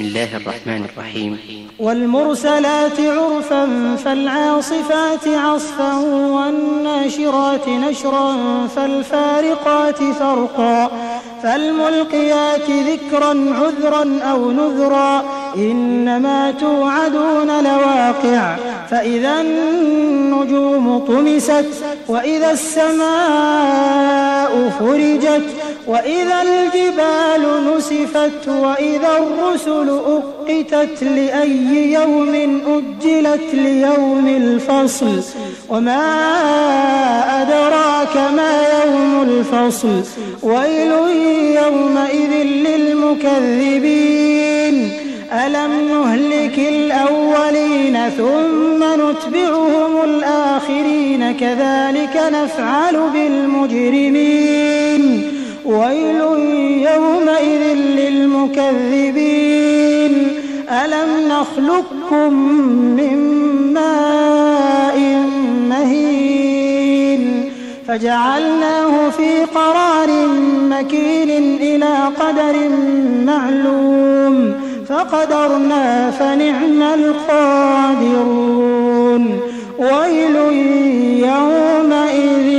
بسم الله الرحمن الرحيم. والمرسلات عرفا فالعاصفات عصفا والناشرات نشرا فالفارقات فرقا فالملقيات ذكرا عذرا أو نذرا إنما توعدون لواقع فإذا النجوم طمست وإذا السماء فرجت وإذا الجبال نسفت وإذا الرسل أقتت لأي يوم أجلت ليوم الفصل وما أدراك ما يوم الفصل ويل يومئذ للمكذبين ألم نهلك الأولين ثم نتبعهم الآخرين كذلك نفعل بالمجرمين ويل يومئذ للمكذبين ألم نخلقكم من ماء مهين فجعلناه في قرار مكين إلى قدر معلوم فقدرنا فنعم القادرون ويل يومئذ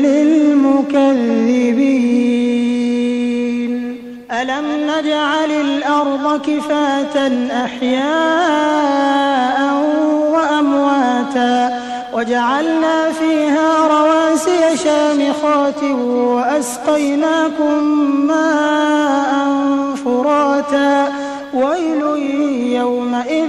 للمكذبين ألم نجعل الأرض كفاة أحياء وأمواتا وجعلنا فيها رواسي شامخات وأسقيناكم ماء فراتا ويل يومئذ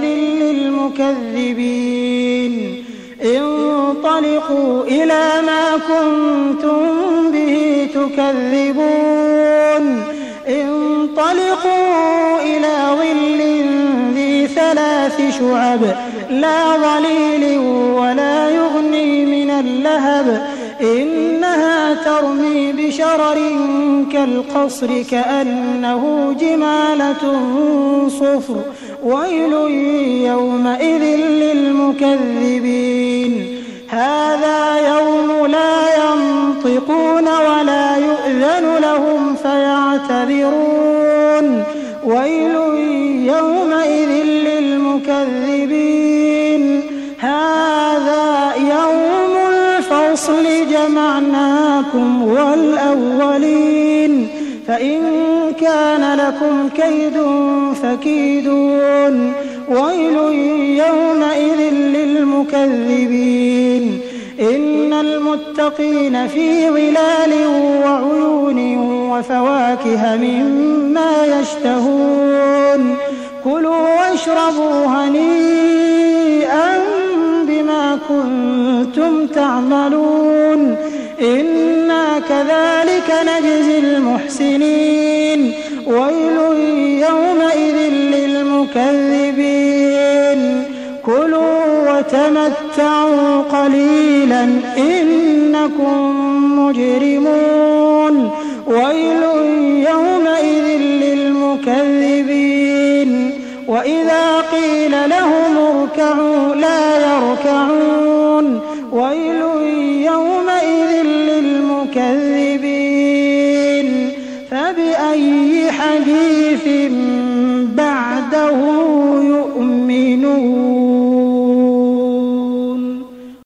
للمكذبين انطلقوا إلى ما كنتم به تكذبون انطلقوا إلى ظل ذي 3 شعب لا ظليل ولا يغني من اللهب إنها ترمي بشرر كالقصر كأنه جمالة صفر ويل يومئذ للمكذبين هذا يوم لا ينطقون ولا يؤذن لهم فيعتذرون ويل يومئذ للمكذبين هذا يوم الفصل جمعناكم والأولين فإن كان لكم كيد فكيدون ويل يومئذ للمكذبين إن المتقين في ظلال وعيون وفواكه مما يشتهون كلوا واشربوا هنيئا بما كنتم تعملون إنا كذلك نجزي المحسنين ويل يومئذ للمكذبين كلوا وتمتعوا قليلا إنكم مجرمون ويل يومئذ للمكذبين وإذا قيل لهم اركعوا لا يركعون ويل يومئذ للمكذبين